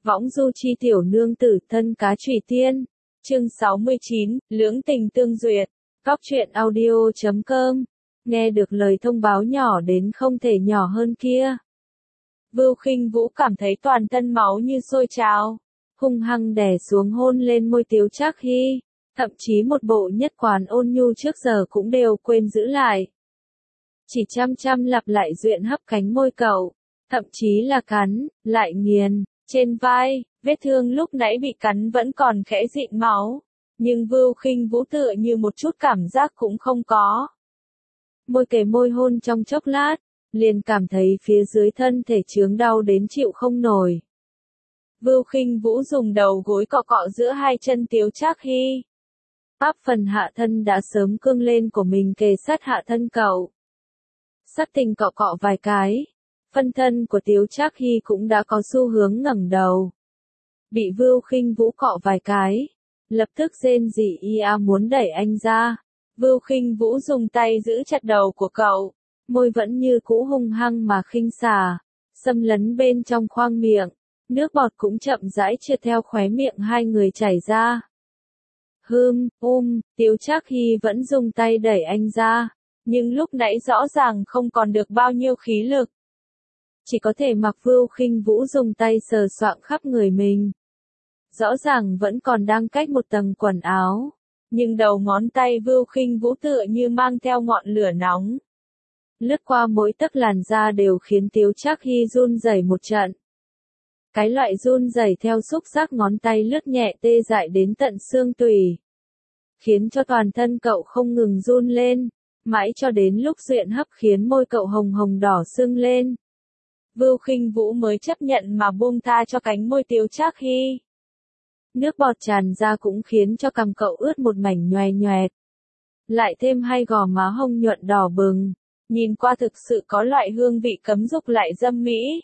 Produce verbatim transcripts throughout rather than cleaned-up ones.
Võng du chi tiểu nương tử thân cá trùy tiên. Chương sáu mươi chín, lưỡng tình tương duyệt. Cóc truyện audio chấm com. Nghe được lời thông báo nhỏ đến không thể nhỏ hơn kia. Vưu Khinh Vũ cảm thấy toàn thân máu như sôi trào, hung hăng đè xuống hôn lên môi Tiếu Trác Hy, thậm chí một bộ nhất quán ôn nhu trước giờ cũng đều quên giữ lại. Chỉ chăm chăm lặp lại duyện hấp cánh môi cậu, thậm chí là cắn, lại nghiền, trên vai, vết thương lúc nãy bị cắn vẫn còn khẽ dịn máu, nhưng Vưu Khinh Vũ tựa như một chút cảm giác cũng không có. Môi kề môi hôn trong chốc lát, liền cảm thấy phía dưới thân thể chướng đau đến chịu không nổi. Vưu Khinh Vũ dùng đầu gối cọ cọ giữa hai chân Tiếu Trác Hy. Áp phần hạ thân đã sớm cương lên của mình kề sát hạ thân cậu. Sát tình cọ cọ vài cái, phân thân của Tiếu Trác Hy cũng đã có xu hướng ngẩng đầu. Bị Vưu Khinh Vũ cọ vài cái, lập tức rên rỉ ia muốn đẩy anh ra. Vưu Khinh Vũ dùng tay giữ chặt đầu của cậu, môi vẫn như cũ hung hăng mà khinh xả, xâm lấn bên trong khoang miệng, nước bọt cũng chậm rãi trượt theo khóe miệng hai người chảy ra. Hừm, um, Tiếu Trác Hy vẫn dùng tay đẩy anh ra, nhưng lúc nãy rõ ràng không còn được bao nhiêu khí lực. Chỉ có thể mặc Vưu Khinh Vũ dùng tay sờ soạng khắp người mình. Rõ ràng vẫn còn đang cách một tầng quần áo, nhưng đầu ngón tay Vưu Khinh Vũ tựa như mang theo ngọn lửa nóng. Lướt qua mỗi tấc làn da đều khiến Tiếu Trác Hy run rẩy một trận. Cái loại run rẩy theo xúc giác ngón tay lướt nhẹ tê dại đến tận xương tủy, khiến cho toàn thân cậu không ngừng run lên, mãi cho đến lúc duyện hấp khiến môi cậu hồng hồng đỏ sưng lên. Vưu Khinh Vũ mới chấp nhận mà buông tha cho cánh môi Tiếu Trác Hy. Nước bọt tràn ra cũng khiến cho cằm cậu ướt một mảnh nhoè nhoẹt. Lại thêm hai gò má hồng nhuận đỏ bừng, nhìn qua thực sự có loại hương vị cấm dục lại dâm mỹ.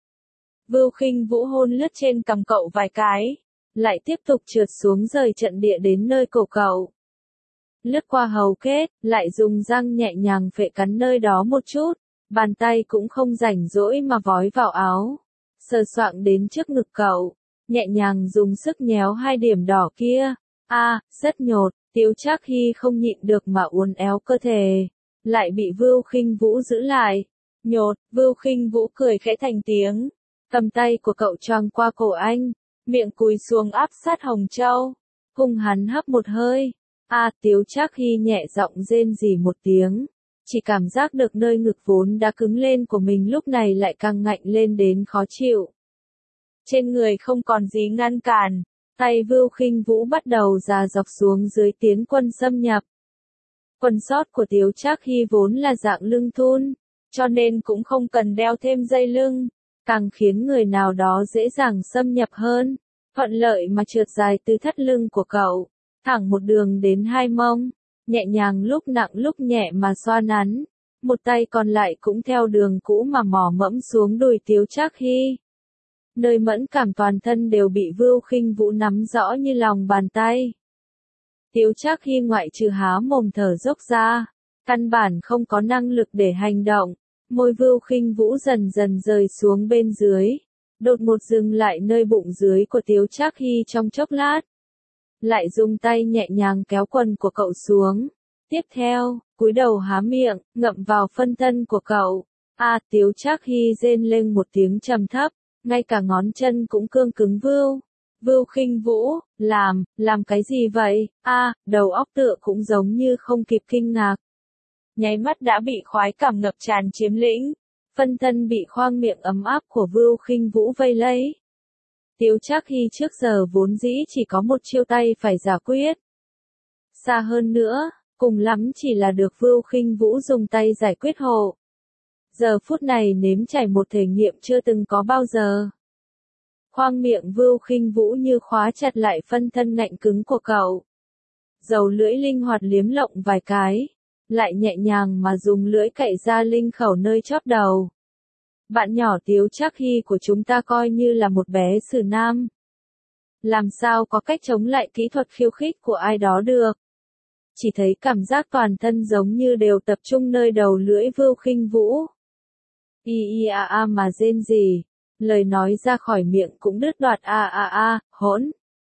Vưu Khinh Vũ hôn lướt trên cằm cậu vài cái, lại tiếp tục trượt xuống rời trận địa đến nơi cổ cậu. Lướt qua hầu kết, lại dùng răng nhẹ nhàng phệ cắn nơi đó một chút, bàn tay cũng không rảnh rỗi mà vói vào áo, sờ soạng đến trước ngực cậu, nhẹ nhàng dùng sức nhéo hai điểm đỏ kia. A, à, rất nhột, Tiếu Trác Hy không nhịn được mà uốn éo cơ thể, lại bị Vưu Khinh Vũ giữ lại. Nhột, Vưu Khinh Vũ cười khẽ thành tiếng, cầm tay của cậu choàng qua cổ anh, miệng cúi xuống áp sát Hồng Châu, hung hắn hấp một hơi. A, à, Tiếu Trác Hy nhẹ giọng rên rỉ một tiếng, chỉ cảm giác được nơi ngực vốn đã cứng lên của mình lúc này lại càng ngạnh lên đến khó chịu. Trên người không còn gì ngăn cản, tay Vưu Khinh Vũ bắt đầu già dọc xuống dưới tiến quân xâm nhập. Quần sót của Tiếu Trác Hy vốn là dạng lưng thun, cho nên cũng không cần đeo thêm dây lưng, càng khiến người nào đó dễ dàng xâm nhập hơn, thuận lợi mà trượt dài từ thắt lưng của cậu, thẳng một đường đến hai mông, nhẹ nhàng lúc nặng lúc nhẹ mà xoa nắn, một tay còn lại cũng theo đường cũ mà mò mẫm xuống đùi Tiếu Trác Hy. Nơi mẫn cảm toàn thân đều bị Vưu Khinh Vũ nắm rõ như lòng bàn tay. Tiếu Trác Hy ngoại trừ há mồm thở dốc ra, căn bản không có năng lực để hành động, môi Vưu Khinh Vũ dần dần rời xuống bên dưới, đột ngột dừng lại nơi bụng dưới của Tiếu Trác Hy trong chốc lát. Lại dùng tay nhẹ nhàng kéo quần của cậu xuống. Tiếp theo, cúi đầu há miệng, ngậm vào phân thân của cậu. A, à, Tiếu Trác Hy rên lên một tiếng trầm thấp, ngay cả ngón chân cũng cương cứng. Vưu, Vưu Khinh Vũ, làm, làm cái gì vậy? A, à, đầu óc tựa cũng giống như không kịp kinh ngạc. Nháy mắt đã bị khoái cảm ngập tràn chiếm lĩnh, phân thân bị khoang miệng ấm áp của Vưu Khinh Vũ vây lấy. Tiếu Trác Hy trước giờ vốn dĩ chỉ có một chiêu tay phải giải quyết. Xa hơn nữa, cùng lắm chỉ là được Vưu Khinh Vũ dùng tay giải quyết hộ. Giờ phút này nếm trải một thể nghiệm chưa từng có bao giờ. Khoang miệng Vưu Khinh Vũ như khóa chặt lại phân thân ngạnh cứng của cậu. Dầu lưỡi linh hoạt liếm lộng vài cái, lại nhẹ nhàng mà dùng lưỡi cạy ra linh khẩu nơi chóp đầu. Bạn nhỏ Tiếu Trác Hy của chúng ta coi như là một bé xử nam. Làm sao có cách chống lại kỹ thuật khiêu khích của ai đó được. Chỉ thấy cảm giác toàn thân giống như đều tập trung nơi đầu lưỡi Vưu Khinh Vũ. Y y a a mà rên rỉ, lời nói ra khỏi miệng cũng đứt đoạt a a a, hỗn.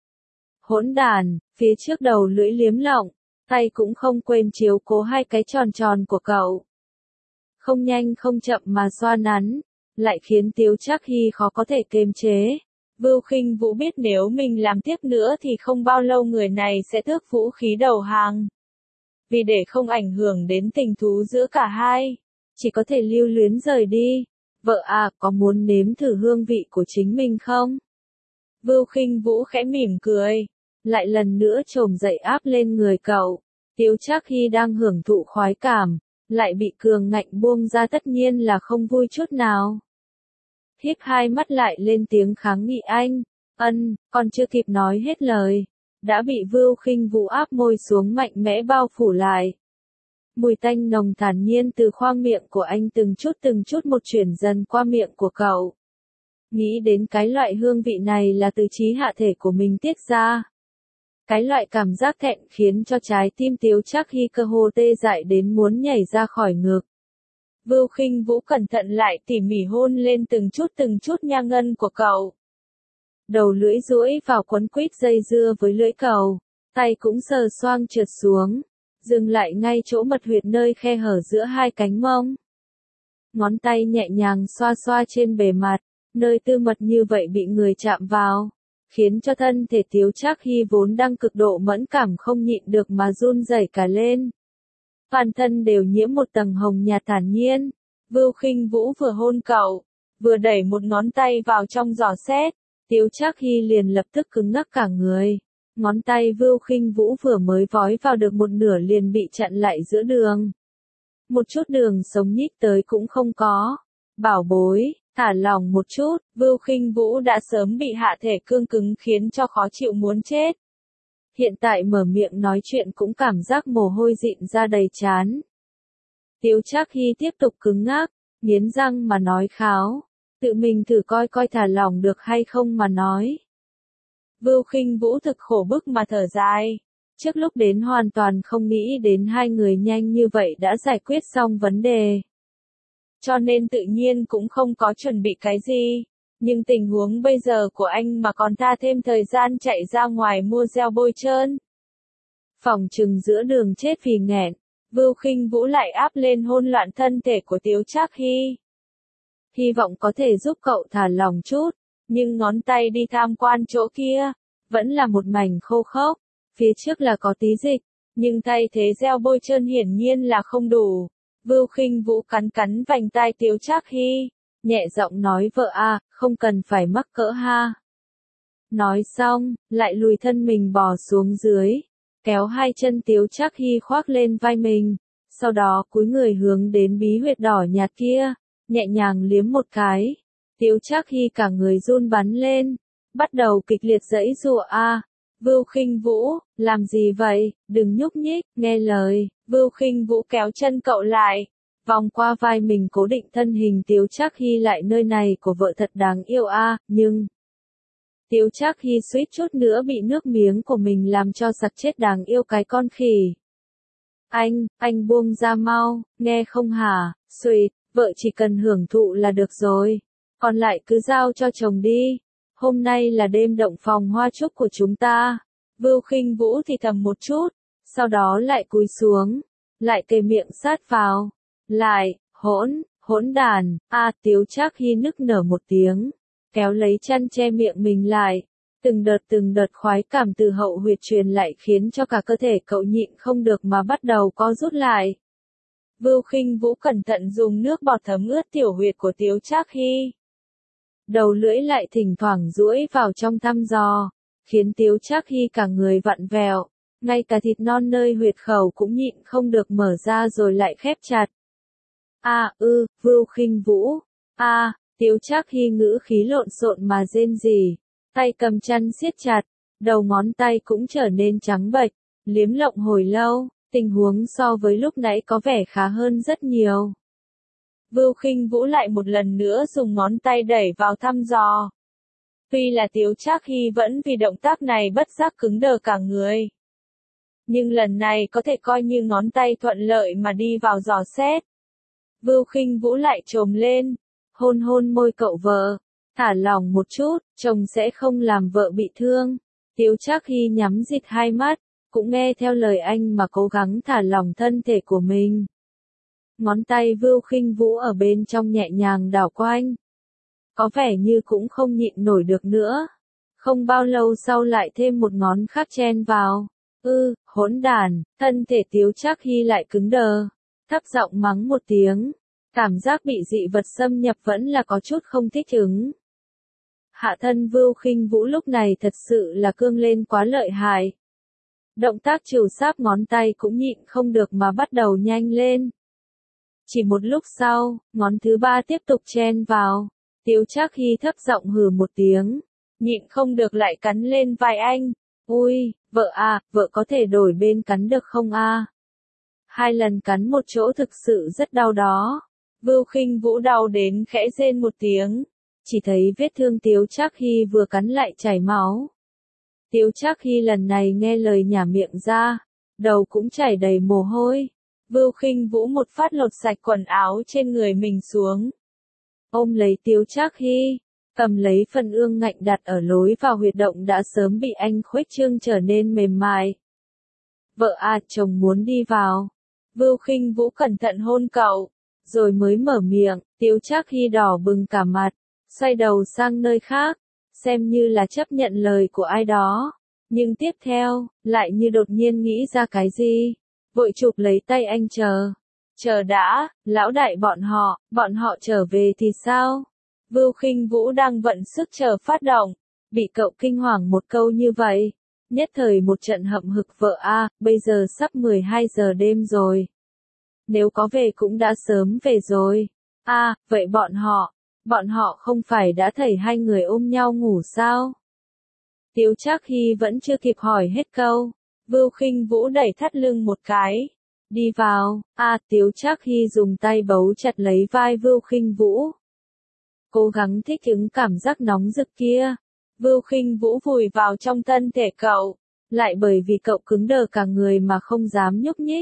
Hỗn đàn, phía trước đầu lưỡi liếm lọng, tay cũng không quên chiếu cố hai cái tròn tròn của cậu. Không nhanh không chậm mà xoa nắn, lại khiến Tiếu Trác Hy khó có thể kiềm chế. Vưu Khinh Vũ biết nếu mình làm tiếp nữa thì không bao lâu người này sẽ tước vũ khí đầu hàng. Vì để không ảnh hưởng đến tình thú giữa cả hai, chỉ có thể lưu luyến rời đi. Vợ à, có muốn nếm thử hương vị của chính mình không? Vưu Khinh Vũ khẽ mỉm cười, lại lần nữa chồm dậy áp lên người cậu. Tiếu Trác Hy đang hưởng thụ khoái cảm, lại bị cường ngạnh buông ra tất nhiên là không vui chút nào. Hiếp hai mắt lại lên tiếng kháng nghị anh, ân, còn chưa kịp nói hết lời, đã bị Vưu Khinh Vũ áp môi xuống mạnh mẽ bao phủ lại. Mùi tanh nồng thản nhiên từ khoang miệng của anh từng chút từng chút một chuyển dần qua miệng của cậu. Nghĩ đến cái loại hương vị này là từ trí hạ thể của mình tiết ra. Cái loại cảm giác thẹn khiến cho trái tim Tiếu Trác Hy cơ hồ tê dại đến muốn nhảy ra khỏi ngực. Vưu Khinh Vũ cẩn thận lại tỉ mỉ hôn lên từng chút từng chút nha ngân của cậu. Đầu lưỡi duỗi vào quấn quýt dây dưa với lưỡi cầu, tay cũng sờ xoang trượt xuống, dừng lại ngay chỗ mật huyệt nơi khe hở giữa hai cánh mông. Ngón tay nhẹ nhàng xoa xoa trên bề mặt, nơi tư mật như vậy bị người chạm vào, khiến cho thân thể Tiếu Trác Hy vốn đang cực độ mẫn cảm không nhịn được mà run rẩy cả lên. Toàn thân đều nhiễm một tầng hồng nhạt thản nhiên. Vưu Khinh Vũ vừa hôn cậu, vừa đẩy một ngón tay vào trong giò xét, Tiếu Trác Hy liền lập tức cứng ngắc cả người. Ngón tay Vưu Khinh Vũ vừa mới vói vào được một nửa liền bị chặn lại giữa đường. Một chút đường sống nhích tới cũng không có. Bảo bối, thả lỏng một chút, Vưu Khinh Vũ đã sớm bị hạ thể cương cứng khiến cho khó chịu muốn chết. Hiện tại mở miệng nói chuyện cũng cảm giác mồ hôi dịn ra đầy trán. Tiếu Trác Hy tiếp tục cứng ngắc, nghiến răng mà nói kháo, tự mình thử coi coi thả lỏng được hay không mà nói. Vưu Khinh Vũ thực khổ bức mà thở dài, trước lúc đến hoàn toàn không nghĩ đến hai người nhanh như vậy đã giải quyết xong vấn đề. Cho nên tự nhiên cũng không có chuẩn bị cái gì. Nhưng tình huống bây giờ của anh mà còn tha thêm thời gian chạy ra ngoài mua gel bôi trơn. Phòng trừng giữa đường chết vì nghẹn, Vưu Khinh Vũ lại áp lên hôn loạn thân thể của Tiếu Trác Hy. Hy vọng có thể giúp cậu thả lòng chút, nhưng ngón tay đi tham quan chỗ kia, vẫn là một mảnh khô khốc, phía trước là có tí dịch, nhưng thay thế gel bôi trơn hiển nhiên là không đủ. Vưu Khinh Vũ cắn cắn vành tai Tiếu Trác Hy, nhẹ giọng nói vợ à, không cần phải mắc cỡ ha. Nói xong, lại lùi thân mình bò xuống dưới, kéo hai chân Tiếu Trác Hy khoác lên vai mình, sau đó cúi người hướng đến bí huyệt đỏ nhạt kia, nhẹ nhàng liếm một cái. Tiếu Trác Hy cả người run bắn lên, bắt đầu kịch liệt giãy giụa a. Vưu Khinh Vũ, làm gì vậy, đừng nhúc nhích, nghe lời. Vưu Khinh Vũ kéo chân cậu lại, vòng qua vai mình cố định thân hình Tiếu Trác Hy lại nơi này của vợ thật đáng yêu a, nhưng Tiếu Trác Hy suýt chút nữa bị nước miếng của mình làm cho sặc chết đáng yêu cái con khỉ. Anh, anh buông ra mau, nghe không hả, Sweet, vợ chỉ cần hưởng thụ là được rồi, còn lại cứ giao cho chồng đi. Hôm nay là đêm động phòng hoa trúc của chúng ta. Vưu Khinh Vũ thì thầm một chút, sau đó lại cúi xuống, lại kề miệng sát vào, lại, hỗn, hỗn đàn, a à, Tiếu Trác Hy nức nở một tiếng, kéo lấy chăn che miệng mình lại, từng đợt từng đợt khoái cảm từ hậu huyệt truyền lại khiến cho cả cơ thể cậu nhịn không được mà bắt đầu co rút lại. Vưu Khinh Vũ cẩn thận dùng nước bọt thấm ướt tiểu huyệt của Tiếu Trác Hy. Đầu lưỡi lại thỉnh thoảng duỗi vào trong thăm dò, khiến Tiếu Trác Hy cả người vặn vẹo, ngay cả thịt non nơi huyệt khẩu cũng nhịn không được mở ra rồi lại khép chặt. A ư, Vưu Khinh Vũ, a, Tiếu Trác Hy ngữ khí lộn xộn mà rên rỉ, tay cầm chăn siết chặt, đầu ngón tay cũng trở nên trắng bệch, liếm lộng hồi lâu, tình huống so với lúc nãy có vẻ khá hơn rất nhiều. Vưu Khinh Vũ lại một lần nữa dùng ngón tay đẩy vào thăm dò. Tuy là Tiếu Trác Hy vẫn vì động tác này bất giác cứng đờ cả người. Nhưng lần này có thể coi như ngón tay thuận lợi mà đi vào dò xét. Vưu Khinh Vũ lại trồm lên, hôn hôn môi cậu vợ, Thả lỏng một chút, chồng sẽ không làm vợ bị thương. Tiếu Trác Hy nhắm chặt hai mắt, cũng nghe theo lời anh mà cố gắng thả lỏng thân thể của mình. Ngón tay Vưu Khinh Vũ ở bên trong nhẹ nhàng đảo quanh. Có vẻ như cũng không nhịn nổi được nữa. Không bao lâu sau lại thêm một ngón khác chen vào. Ư, hỗn đản, thân thể Tiếu Trác Hy lại cứng đờ. Thấp giọng mắng một tiếng. Cảm giác bị dị vật xâm nhập vẫn là có chút không thích ứng. Hạ thân Vưu Khinh Vũ lúc này thật sự là cương lên quá lợi hại. Động tác trìu sáp ngón tay cũng nhịn không được mà bắt đầu nhanh lên. Chỉ một lúc sau, ngón thứ ba tiếp tục chen vào. Tiếu Trác Hy thấp giọng hừ một tiếng. Nhịn không được lại cắn lên vai anh. Ui, vợ à, vợ có thể đổi bên cắn được không a? Hai lần cắn một chỗ thực sự rất đau đó. Vưu Khinh Vũ đau đến khẽ rên một tiếng. Chỉ thấy vết thương Tiếu Trác Hy vừa cắn lại chảy máu. Tiếu Trác Hy lần này nghe lời nhả miệng ra, đầu cũng chảy đầy mồ hôi. Vưu Khinh Vũ một phát lột sạch quần áo trên người mình xuống. Ôm lấy Tiếu Trác Hy, cầm lấy phần ương ngạnh đặt ở lối vào huyệt động đã sớm bị anh khuếch trương trở nên mềm mại. Vợ à, chồng muốn đi vào. Vưu Khinh Vũ cẩn thận hôn cậu, rồi mới mở miệng. Tiếu Trác Hy đỏ bừng cả mặt, xoay đầu sang nơi khác, xem như là chấp nhận lời của ai đó. Nhưng tiếp theo, lại như đột nhiên nghĩ ra cái gì, vội chụp lấy tay anh chờ. Chờ đã, lão đại bọn họ, bọn họ trở về thì sao? Vưu Khinh Vũ đang vận sức chờ phát động, bị cậu kinh hoàng một câu như vậy. Nhất thời một trận hậm hực vợ a, bây giờ sắp mười hai giờ đêm rồi. Nếu có về cũng đã sớm về rồi. A, à, vậy bọn họ, bọn họ không phải đã thảy hai người ôm nhau ngủ sao? Tiếu Trác Hy vẫn chưa kịp hỏi hết câu. Vưu Khinh Vũ đẩy thắt lưng một cái. Đi vào, a à, Tiếu Trác Hy dùng tay bấu chặt lấy vai Vưu Khinh Vũ. Cố gắng thích ứng cảm giác nóng rực kia. Vưu Khinh Vũ vùi vào trong thân thể cậu, lại bởi vì cậu cứng đờ cả người mà không dám nhúc nhích.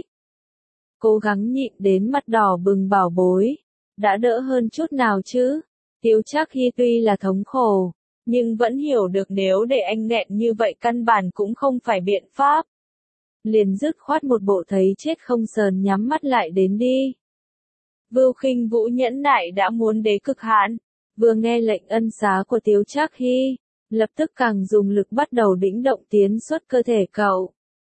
Cố gắng nhịn đến mặt đỏ bừng bảo bối. Đã đỡ hơn chút nào chứ? Tiếu Trác Hy tuy là thống khổ, nhưng vẫn hiểu được nếu để anh nghẹn như vậy căn bản cũng không phải biện pháp. Liền dứt khoát một bộ thấy chết không sờn nhắm mắt lại đến đi. Vưu Khinh Vũ nhẫn nại đã muốn đến cực hạn, vừa nghe lệnh ân xá của Tiếu Trác Hy, lập tức càng dùng lực bắt đầu đĩnh động tiến xuất cơ thể cậu.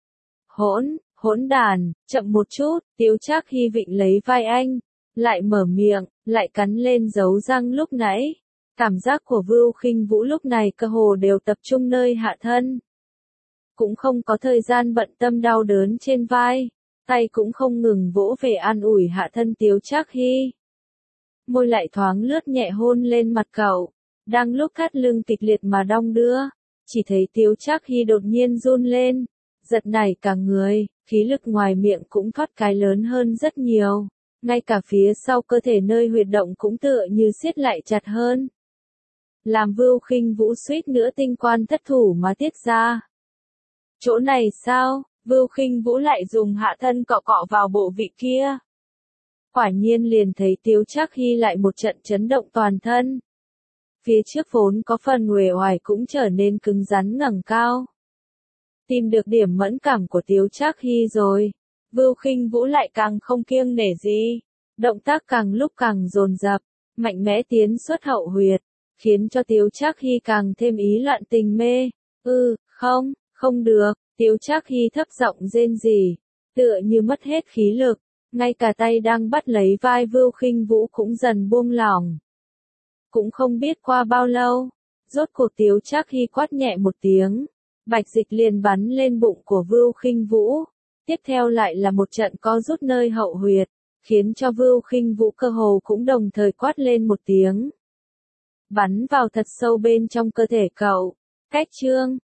Hỗn, hỗn đàn, chậm một chút, Tiếu Trác Hy vịnh lấy vai anh, lại mở miệng, lại cắn lên dấu răng lúc nãy. Cảm giác của Vưu Khinh Vũ lúc này cơ hồ đều tập trung nơi hạ thân. Cũng không có thời gian bận tâm đau đớn trên vai, tay cũng không ngừng vỗ về an ủi hạ thân Tiếu Trác Hy. Môi lại thoáng lướt nhẹ hôn lên mặt cậu, đang lúc thắt lưng kịch liệt mà đong đưa, chỉ thấy Tiếu Trác Hy đột nhiên run lên, giật nảy cả người, khí lực ngoài miệng cũng thoát cái lớn hơn rất nhiều, ngay cả phía sau cơ thể nơi huyệt động cũng tựa như siết lại chặt hơn. Làm Vưu Khinh Vũ suýt nữa tinh quan thất thủ mà tiết ra. Chỗ này sao? Vưu Khinh Vũ lại dùng hạ thân cọ cọ vào bộ vị kia. Quả nhiên liền thấy Tiếu Trác Hy lại một trận chấn động toàn thân. Phía trước vốn có phần uể oải cũng trở nên cứng rắn ngẩng cao. Tìm được điểm mẫn cảm của Tiếu Trác Hy rồi. Vưu Khinh Vũ lại càng không kiêng nể gì. Động tác càng lúc càng dồn dập, mạnh mẽ tiến xuất hậu huyệt, khiến cho Tiếu Trác Hy càng thêm ý loạn tình mê. Ừ, không, không được, Tiếu Trác Hy thấp giọng rên rỉ, tựa như mất hết khí lực, ngay cả tay đang bắt lấy vai Vưu Khinh Vũ cũng dần buông lỏng. Cũng không biết qua bao lâu, rốt cuộc Tiếu Trác Hy quát nhẹ một tiếng, bạch dịch liền bắn lên bụng của Vưu Khinh Vũ, tiếp theo lại là một trận co rút nơi hậu huyệt, khiến cho Vưu Khinh Vũ cơ hồ cũng đồng thời quát lên một tiếng. Bắn vào thật sâu bên trong cơ thể cậu, cách chương